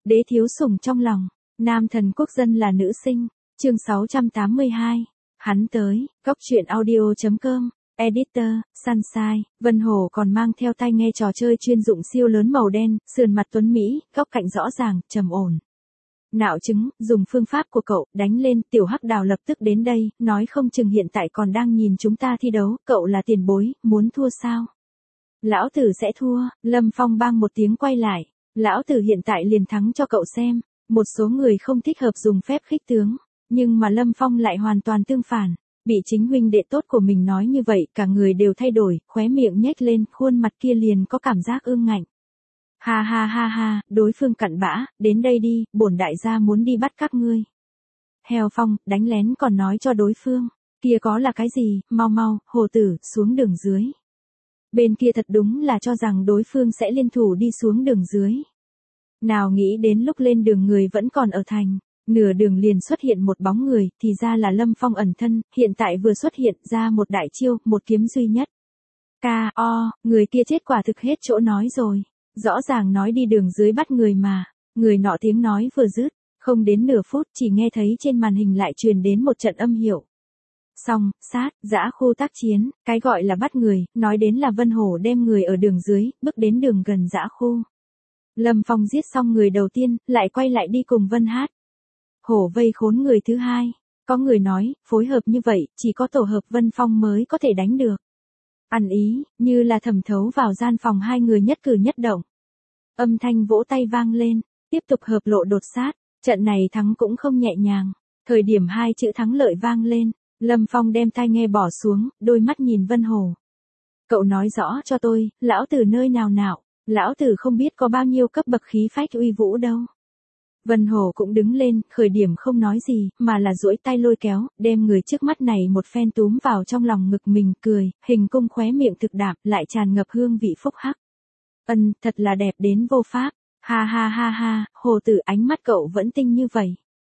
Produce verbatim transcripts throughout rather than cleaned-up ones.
Đế thiếu sủng trong lòng, nam thần quốc dân là nữ sinh, chương sáu trăm tám mươi hai, hắn tới, góc truyện audio.com, editor, Sunshine, Vân Hổ còn mang theo tai nghe trò chơi chuyên dụng siêu lớn màu đen, sườn mặt tuấn Mỹ, góc cạnh rõ ràng, trầm ổn. Nạo chứng, dùng phương pháp của cậu, đánh lên, tiểu hắc đào lập tức đến đây, nói không chừng hiện tại còn đang nhìn chúng ta thi đấu, cậu là tiền bối, muốn thua sao? Lão tử sẽ thua, Lâm Phong bang một tiếng quay lại, lão tử hiện tại liền thắng cho cậu xem, một số người không thích hợp dùng phép khích tướng, nhưng mà Lâm Phong lại hoàn toàn tương phản, bị chính huynh đệ tốt của mình nói như vậy, cả người đều thay đổi, khóe miệng nhếch lên, khuôn mặt kia liền có cảm giác ương ngạnh. Ha ha ha ha, đối phương cặn bã, đến đây đi, bổn đại gia muốn đi bắt các ngươi. Heo Phong, đánh lén còn nói cho đối phương, kia có là cái gì, mau mau, hồ tử, xuống đường dưới. Bên kia thật đúng là cho rằng đối phương sẽ liên thủ đi xuống đường dưới. Nào nghĩ đến lúc lên đường người vẫn còn ở thành, nửa đường liền xuất hiện một bóng người, thì ra là Lâm Phong ẩn thân, hiện tại vừa xuất hiện ra một đại chiêu, một kiếm duy nhất. Ca o, người kia chết quả thực hết chỗ nói rồi. Rõ ràng nói đi đường dưới bắt người mà, người nọ tiếng nói vừa dứt, không đến nửa phút chỉ nghe thấy trên màn hình lại truyền đến một trận âm hiệu. Xong, sát, giã khu tác chiến, cái gọi là bắt người, nói đến là Vân Hổ đem người ở đường dưới, bước đến đường gần giã khu. Lâm Phong giết xong người đầu tiên, lại quay lại đi cùng Vân Hát. Hổ vây khốn người thứ hai, có người nói, phối hợp như vậy, chỉ có tổ hợp Vân Phong mới có thể đánh được. Ăn ý, như là thẩm thấu vào gian phòng hai người nhất cử nhất động. Âm thanh vỗ tay vang lên, tiếp tục hợp lộ đột sát, trận này thắng cũng không nhẹ nhàng. Thời điểm hai chữ thắng lợi vang lên, Lâm Phong đem tai nghe bỏ xuống, đôi mắt nhìn Vân Hổ. Cậu nói rõ cho tôi, lão tử nơi nào nào, lão tử không biết có bao nhiêu cấp bậc khí phách uy vũ đâu. Vân Hổ cũng đứng lên, khởi điểm không nói gì, mà là duỗi tay lôi kéo, đem người trước mắt này một phen túm vào trong lòng ngực mình, cười, hình cung khóe miệng thực đạm, lại tràn ngập hương vị phúc hắc. Ân, thật là đẹp đến vô pháp, ha ha ha ha, hồ tử ánh mắt cậu vẫn tinh như vậy.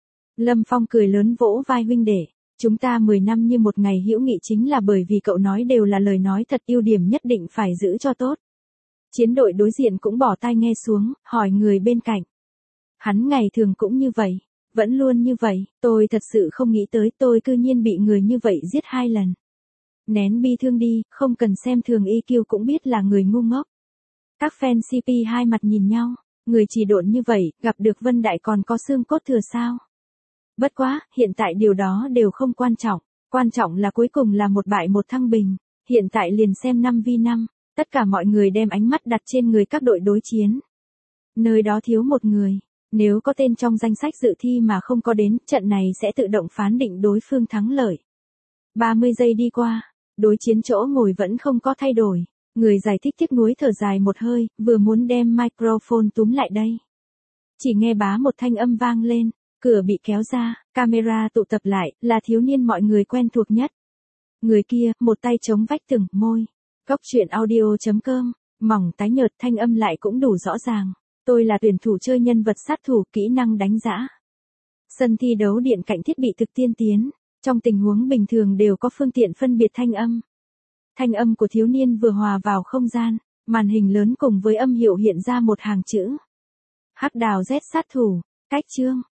Lâm Phong cười lớn vỗ vai huynh đệ, chúng ta mười năm như một ngày hữu nghị chính là bởi vì cậu nói đều là lời nói thật, ưu điểm nhất định phải giữ cho tốt. Chiến đội đối diện cũng bỏ tai nghe xuống, hỏi người bên cạnh. Hắn ngày thường cũng như vậy, vẫn luôn như vậy, tôi thật sự không nghĩ tới tôi cư nhiên bị người như vậy giết hai lần. Nén bi thương đi, không cần xem thường i kiu cũng biết là người ngu ngốc. Các fan xê pê hai mặt nhìn nhau, người chỉ độn như vậy, gặp được Vân Đại còn có xương cốt thừa sao? Bất quá, hiện tại điều đó đều không quan trọng, quan trọng là cuối cùng là một bại một thăng bình, hiện tại liền xem năm vi năm, tất cả mọi người đem ánh mắt đặt trên người các đội đối chiến. Nơi đó thiếu một người. Nếu có tên trong danh sách dự thi mà không có đến, trận này sẽ tự động phán định đối phương thắng lợi. ba mươi giây đi qua, đối chiến chỗ ngồi vẫn không có thay đổi. Người giải thích tiếc nuối thở dài một hơi, vừa muốn đem microphone túm lại đây. Chỉ nghe bá một thanh âm vang lên, cửa bị kéo ra, camera tụ tập lại, là thiếu niên mọi người quen thuộc nhất. Người kia, một tay chống vách tường, môi. Góc truyện audio.com, mỏng tái nhợt, thanh âm lại cũng đủ rõ ràng. Tôi là tuyển thủ chơi nhân vật sát thủ, kỹ năng đánh giã. Sân thi đấu điện cạnh thiết bị thực tiên tiến, trong tình huống bình thường đều có phương tiện phân biệt thanh âm. Thanh âm của thiếu niên vừa hòa vào không gian, màn hình lớn cùng với âm hiệu hiện ra một hàng chữ. Hắc đào Z sát thủ, cách chương,